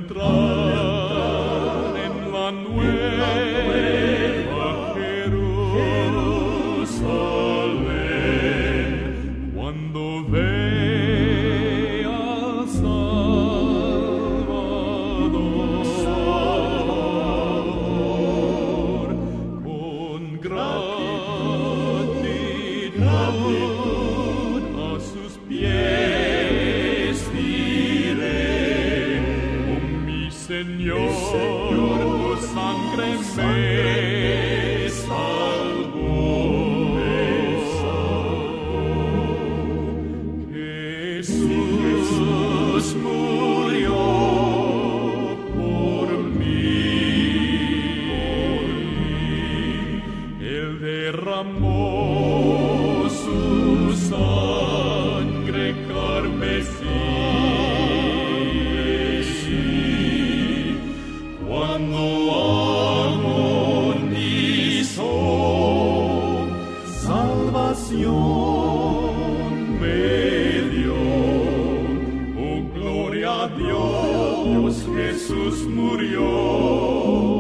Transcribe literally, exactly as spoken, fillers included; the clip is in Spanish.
entrar en la nueva Jerusalén, cuando vea al Salvador, con gratitud a sus pies diré: oh, mi Señor, tu sangre me salvó. Jesús murió por mí, Él derramó su sangre carmesí, cuando agonizó, salvación me dio. Oh, gloria a Dios, Jesús murió